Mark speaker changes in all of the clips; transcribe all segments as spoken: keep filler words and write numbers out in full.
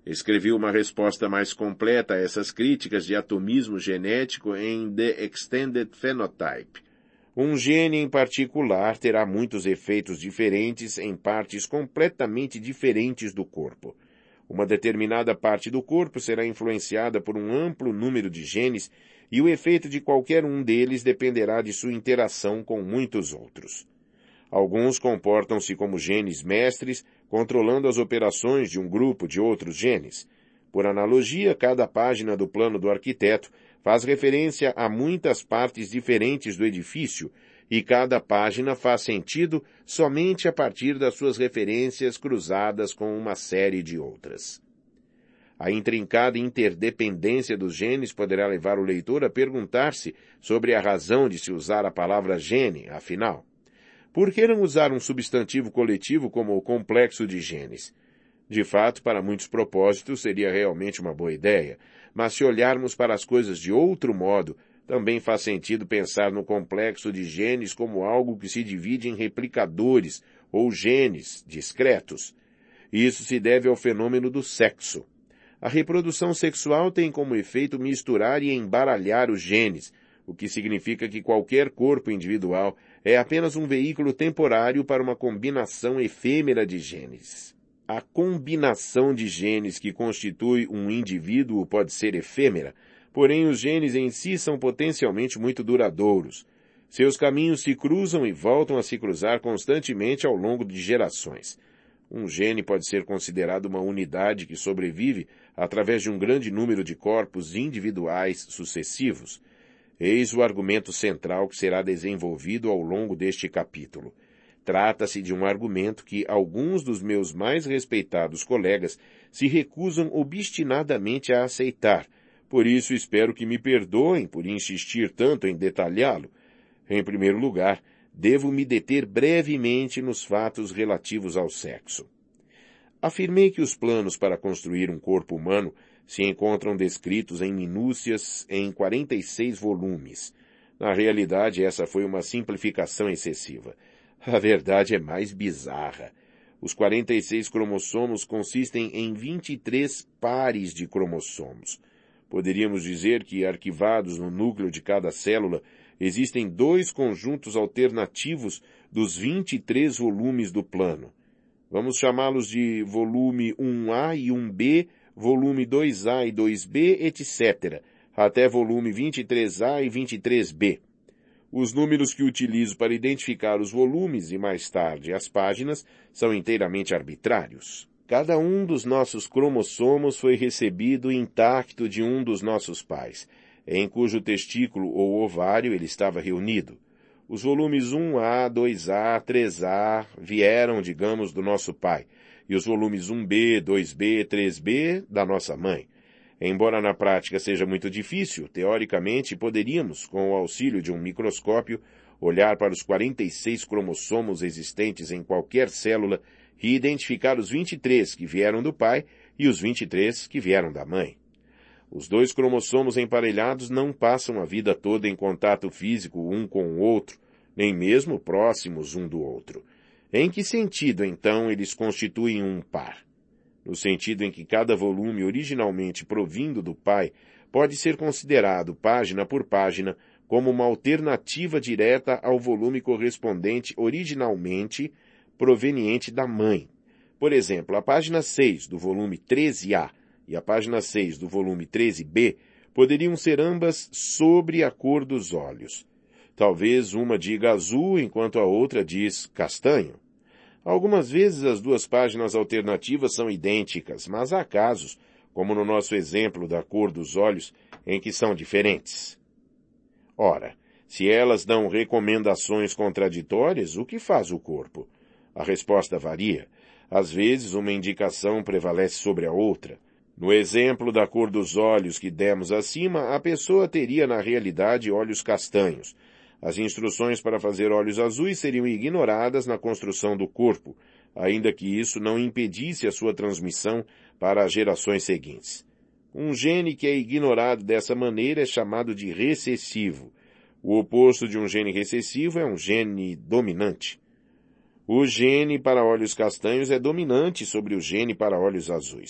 Speaker 1: Escrevi uma resposta mais completa a essas críticas de atomismo genético em The Extended Phenotype. Um gene em particular terá muitos efeitos diferentes em partes completamente diferentes do corpo. Uma determinada parte do corpo será influenciada por um amplo número de genes e o efeito de qualquer um deles dependerá de sua interação com muitos outros. Alguns comportam-se como genes mestres, controlando as operações de um grupo de outros genes. Por analogia, cada página do plano do arquiteto faz referência a muitas partes diferentes do edifício, e cada página faz sentido somente a partir das suas referências cruzadas com uma série de outras. A intrincada interdependência dos genes poderá levar o leitor a perguntar-se sobre a razão de se usar a palavra gene, afinal. Por que não usar um substantivo coletivo como o complexo de genes? De fato, para muitos propósitos seria realmente uma boa ideia, mas se olharmos para as coisas de outro modo, também faz sentido pensar no complexo de genes como algo que se divide em replicadores ou genes discretos. Isso se deve ao fenômeno do sexo. A reprodução sexual tem como efeito misturar e embaralhar os genes, o que significa que qualquer corpo individual é apenas um veículo temporário para uma combinação efêmera de genes. A combinação de genes que constitui um indivíduo pode ser efêmera, porém os genes em si são potencialmente muito duradouros. Seus caminhos se cruzam e voltam a se cruzar constantemente ao longo de gerações. Um gene pode ser considerado uma unidade que sobrevive através de um grande número de corpos individuais sucessivos. Eis o argumento central que será desenvolvido ao longo deste capítulo. Trata-se de um argumento que alguns dos meus mais respeitados colegas se recusam obstinadamente a aceitar. Por isso espero que me perdoem por insistir tanto em detalhá-lo. Em primeiro lugar, devo me deter brevemente nos fatos relativos ao sexo. Afirmei que os planos para construir um corpo humano se encontram descritos em minúcias em quarenta e seis volumes. Na realidade, essa foi uma simplificação excessiva. A verdade é mais bizarra. Os quarenta e seis cromossomos consistem em vinte e três pares de cromossomos. Poderíamos dizer que, arquivados no núcleo de cada célula, existem dois conjuntos alternativos dos vinte e três volumes do plano. Vamos chamá-los de volume um A e um B, volume dois A e dois B, etcétera, até volume vinte e três A e vinte e três B. Os números que utilizo para identificar os volumes e mais tarde as páginas são inteiramente arbitrários. Cada um dos nossos cromossomos foi recebido intacto de um dos nossos pais, em cujo testículo ou ovário ele estava reunido. Os volumes um A, dois A, três A vieram, digamos, do nosso pai, e os volumes um B, dois B, três B da nossa mãe. Embora na prática seja muito difícil, teoricamente poderíamos, com o auxílio de um microscópio, olhar para os quarenta e seis cromossomos existentes em qualquer célula e identificar os vinte e três que vieram do pai e os vinte e três que vieram da mãe. Os dois cromossomos emparelhados não passam a vida toda em contato físico um com o outro, nem mesmo próximos um do outro. Em que sentido, então, eles constituem um par? No sentido em que cada volume originalmente provindo do pai pode ser considerado, página por página, como uma alternativa direta ao volume correspondente originalmente proveniente da mãe. Por exemplo, a página seis do volume treze A e a página seis do volume treze B poderiam ser ambas sobre a cor dos olhos. Talvez uma diga azul enquanto a outra diz castanho. Algumas vezes as duas páginas alternativas são idênticas, mas há casos, como no nosso exemplo da cor dos olhos, em que são diferentes. Ora, se elas dão recomendações contraditórias, o que faz o corpo? A resposta varia. Às vezes uma indicação prevalece sobre a outra. No exemplo da cor dos olhos que demos acima, a pessoa teria na realidade olhos castanhos. As instruções para fazer olhos azuis seriam ignoradas na construção do corpo, ainda que isso não impedisse a sua transmissão para as gerações seguintes. Um gene que é ignorado dessa maneira é chamado de recessivo. O oposto de um gene recessivo é um gene dominante. O gene para olhos castanhos é dominante sobre o gene para olhos azuis.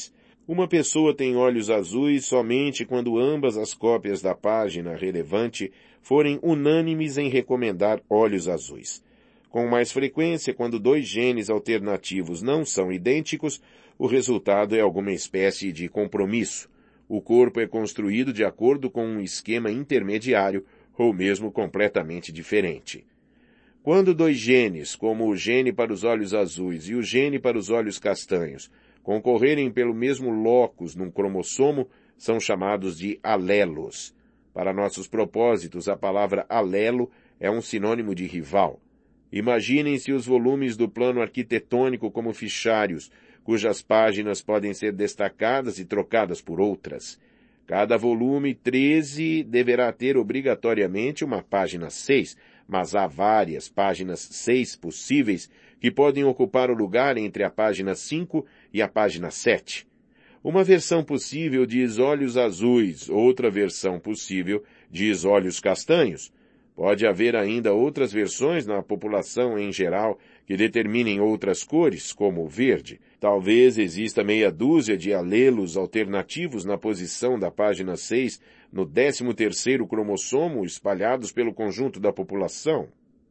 Speaker 1: Uma pessoa tem olhos azuis somente quando ambas as cópias da página relevante forem unânimes em recomendar olhos azuis. Com mais frequência, quando dois genes alternativos não são idênticos, o resultado é alguma espécie de compromisso. O corpo é construído de acordo com um esquema intermediário ou mesmo completamente diferente. Quando dois genes, como o gene para os olhos azuis e o gene para os olhos castanhos, concorrerem pelo mesmo locus num cromossomo, são chamados de alelos. Para nossos propósitos, a palavra alelo é um sinônimo de rival. Imaginem-se os volumes do plano arquitetônico como fichários, cujas páginas podem ser destacadas e trocadas por outras. Cada volume treze deverá ter obrigatoriamente uma página seis, mas há várias páginas seis possíveis que podem ocupar o lugar entre a página cinco e a página sete. Uma versão possível diz olhos azuis, outra versão possível diz olhos castanhos. Pode haver ainda outras versões na população em geral que determinem outras cores, como o verde. Talvez exista meia dúzia de alelos alternativos na posição da página seis no décimo terceiro cromossomo espalhados pelo conjunto da população.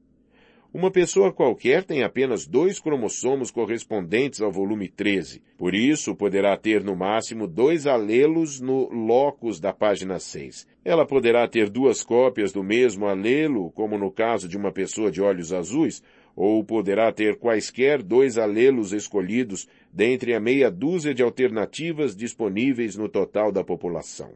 Speaker 1: Uma pessoa qualquer tem apenas dois cromossomos correspondentes ao volume treze. Por isso, poderá ter no máximo dois alelos no locus da página seis. Ela poderá ter duas cópias do mesmo alelo, como no caso de uma pessoa de olhos azuis, ou poderá ter quaisquer dois alelos escolhidos dentre a meia dúzia de alternativas disponíveis no total da população.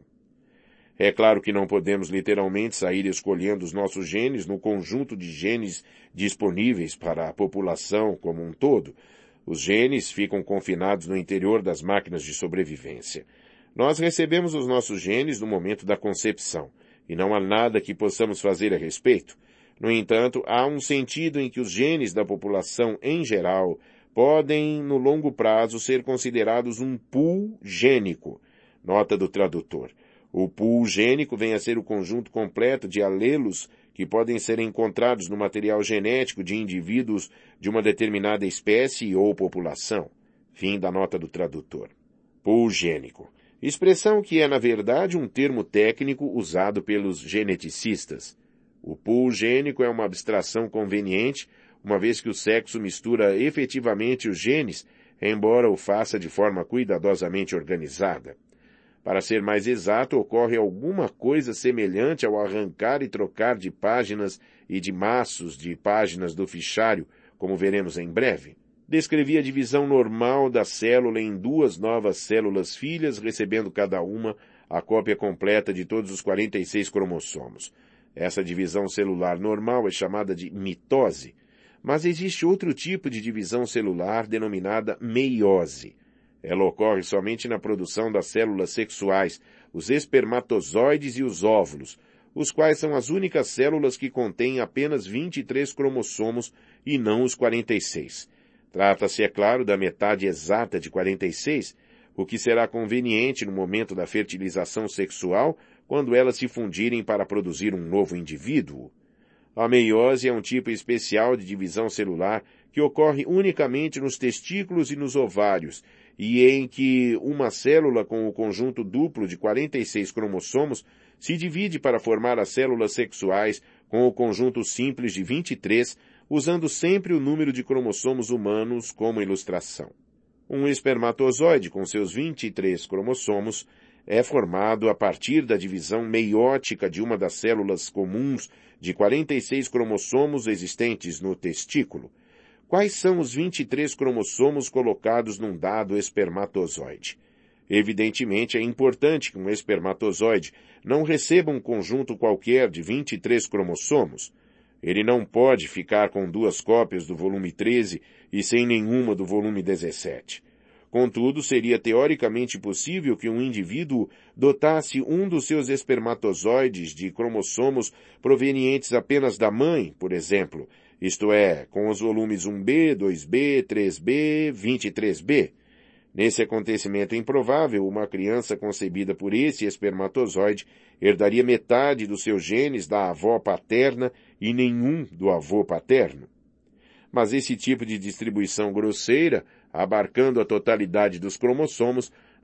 Speaker 1: É claro que não podemos literalmente sair escolhendo os nossos genes no conjunto de genes disponíveis para a população como um todo. Os genes ficam confinados no interior das máquinas de sobrevivência. Nós recebemos os nossos genes no momento da concepção, e não há nada que possamos fazer a respeito. No entanto, há um sentido em que os genes da população em geral podem, no longo prazo, ser considerados um pool gênico. Nota do tradutor. O pool gênico vem a ser o conjunto completo de alelos que podem ser encontrados no material genético de indivíduos de uma determinada espécie ou população. Fim da nota do tradutor. Pool gênico. Expressão que é, na verdade, um termo técnico usado pelos geneticistas. O pool gênico é uma abstração conveniente, uma vez que o sexo mistura efetivamente os genes, embora o faça de forma cuidadosamente organizada. Para ser mais exato, ocorre alguma coisa semelhante ao arrancar e trocar de páginas e de maços de páginas do fichário, como veremos em breve. Descrevi a divisão normal da célula em duas novas células filhas, recebendo cada uma a cópia completa de todos os quarenta e seis cromossomos. Essa divisão celular normal é chamada de mitose, mas existe outro tipo de divisão celular denominada meiose. Ela ocorre somente na produção das células sexuais, os espermatozoides e os óvulos, os quais são as únicas células que contêm apenas vinte e três cromossomos e não os quarenta e seis. Trata-se, é claro, da metade exata de quarenta e seis, o que será conveniente no momento da fertilização sexual, quando elas se fundirem para produzir um novo indivíduo. A meiose é um tipo especial de divisão celular que ocorre unicamente nos testículos e nos ovários, e em que uma célula com o conjunto duplo de quarenta e seis cromossomos se divide para formar as células sexuais com o conjunto simples de vinte e três, usando sempre o número de cromossomos humanos como ilustração. Um espermatozoide com seus vinte e três cromossomos é formado a partir da divisão meiótica de uma das células comuns de quarenta e seis cromossomos existentes no testículo. Quais são os vinte e três cromossomos colocados num dado espermatozoide? Evidentemente, é importante que um espermatozoide não receba um conjunto qualquer de vinte e três cromossomos. Ele não pode ficar com duas cópias do volume treze e sem nenhuma do volume dezessete. Contudo, seria teoricamente possível que um indivíduo dotasse um dos seus espermatozoides de cromossomos provenientes apenas da mãe, por exemplo, isto é, com os volumes um B, dois B, três B, vinte e três B. Nesse acontecimento improvável, uma criança concebida por esse espermatozoide herdaria metade dos seus genes da avó paterna e nenhum do avô paterno. Mas esse tipo de distribuição grosseira, abarcando a totalidade dos cromossomos,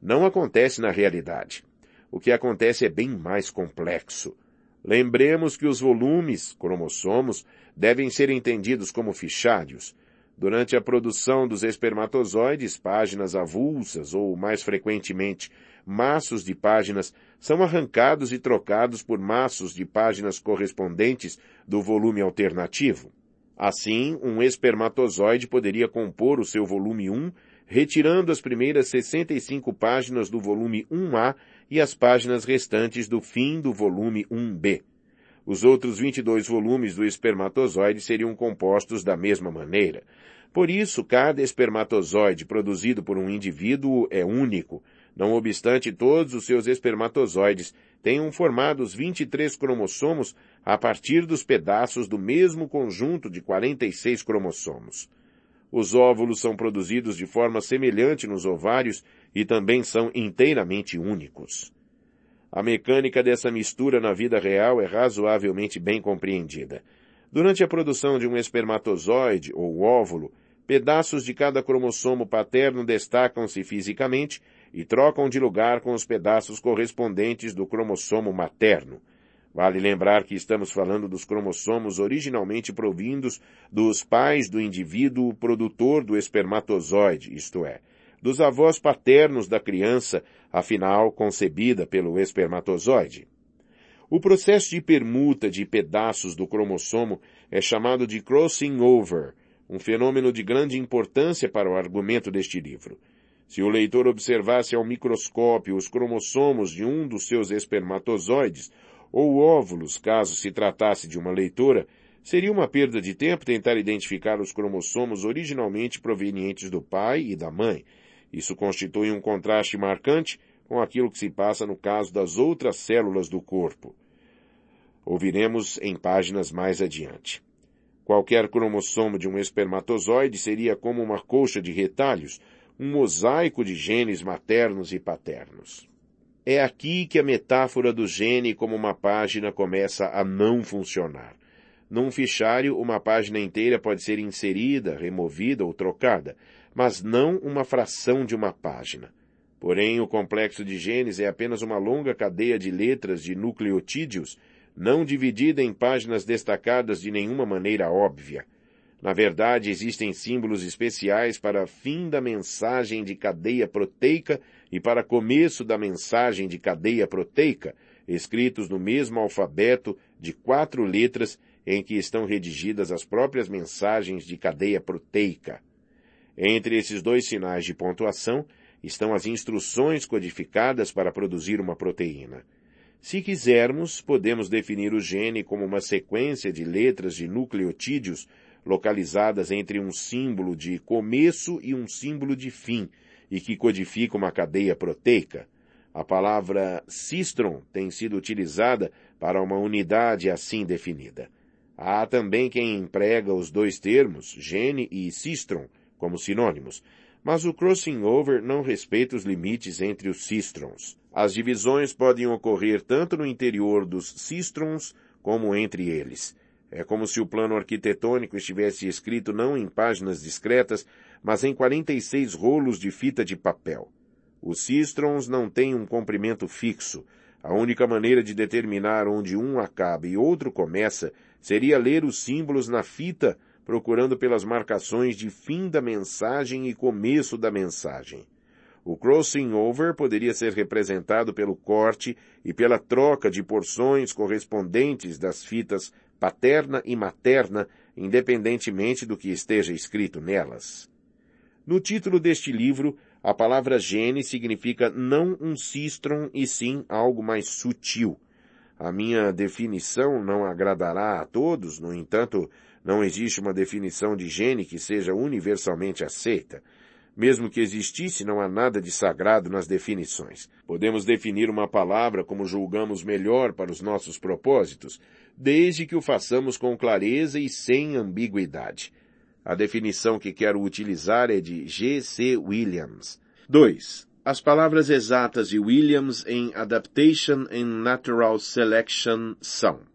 Speaker 1: não acontece na realidade. O que acontece é bem mais complexo. Lembremos que os volumes, cromossomos, devem ser entendidos como fichários. Durante a produção dos espermatozoides, páginas avulsas ou, mais frequentemente, maços de páginas são arrancados e trocados por maços de páginas correspondentes do volume alternativo. Assim, um espermatozoide poderia compor o seu volume um, retirando as primeiras sessenta e cinco páginas do volume um A e as páginas restantes do fim do volume um B. Os outros vinte e dois volumes do espermatozoide seriam compostos da mesma maneira. Por isso, cada espermatozoide produzido por um indivíduo é único, não obstante todos os seus espermatozoides tenham formado os vinte e três cromossomos a partir dos pedaços do mesmo conjunto de quarenta e seis cromossomos. Os óvulos são produzidos de forma semelhante nos ovários e também são inteiramente únicos. A mecânica dessa mistura na vida real é razoavelmente bem compreendida. Durante a produção de um espermatozoide ou óvulo, pedaços de cada cromossomo paterno destacam-se fisicamente e trocam de lugar com os pedaços correspondentes do cromossomo materno. Vale lembrar que estamos falando dos cromossomos originalmente provindos dos pais do indivíduo produtor do espermatozoide, isto é, dos avós paternos da criança, afinal concebida pelo espermatozoide. O processo de permuta de pedaços do cromossomo é chamado de crossing over, um fenômeno de grande importância para o argumento deste livro. Se o leitor observasse ao microscópio os cromossomos de um dos seus espermatozoides, ou óvulos, caso se tratasse de uma leitora, seria uma perda de tempo tentar identificar os cromossomos originalmente provenientes do pai e da mãe. Isso constitui um contraste marcante com aquilo que se passa no caso das outras células do corpo. Ouviremos em páginas mais adiante. Qualquer cromossomo de um espermatozoide seria como uma colcha de retalhos, um mosaico de genes maternos e paternos. É aqui que a metáfora do gene como uma página começa a não funcionar. Num fichário, uma página inteira pode ser inserida, removida ou trocada, mas não uma fração de uma página. Porém, o complexo de genes é apenas uma longa cadeia de letras de nucleotídeos, não dividida em páginas destacadas de nenhuma maneira óbvia. Na verdade, existem símbolos especiais para fim da mensagem de cadeia proteica e para começo da mensagem de cadeia proteica, escritos no mesmo alfabeto de quatro letras em que estão redigidas as próprias mensagens de cadeia proteica. Entre esses dois sinais de pontuação estão as instruções codificadas para produzir uma proteína. Se quisermos, podemos definir o gene como uma sequência de letras de nucleotídeos localizadas entre um símbolo de começo e um símbolo de fim, e que codifica uma cadeia proteica. A palavra cistron tem sido utilizada para uma unidade assim definida. Há também quem emprega os dois termos, gene e cistron, como sinônimos, mas o crossing over não respeita os limites entre os cistrons. As divisões podem ocorrer tanto no interior dos cistrons como entre eles. É como se o plano arquitetônico estivesse escrito não em páginas discretas, mas em quarenta e seis rolos de fita de papel. Os cistrons não têm um comprimento fixo. A única maneira de determinar onde um acaba e outro começa seria ler os símbolos na fita, procurando pelas marcações de fim da mensagem e começo da mensagem. O crossing over poderia ser representado pelo corte e pela troca de porções correspondentes das fitas paterna e materna, independentemente do que esteja escrito nelas. No título deste livro, a palavra gene significa não um cistron e sim algo mais sutil. A minha definição não agradará a todos, no entanto, não existe uma definição de gene que seja universalmente aceita. Mesmo que existisse, não há nada de sagrado nas definições. Podemos definir uma palavra como julgamos melhor para os nossos propósitos, desde que o façamos com clareza e sem ambiguidade. A definição que quero utilizar é de G C Williams. dois. As palavras exatas de Williams em Adaptation and Natural Selection são: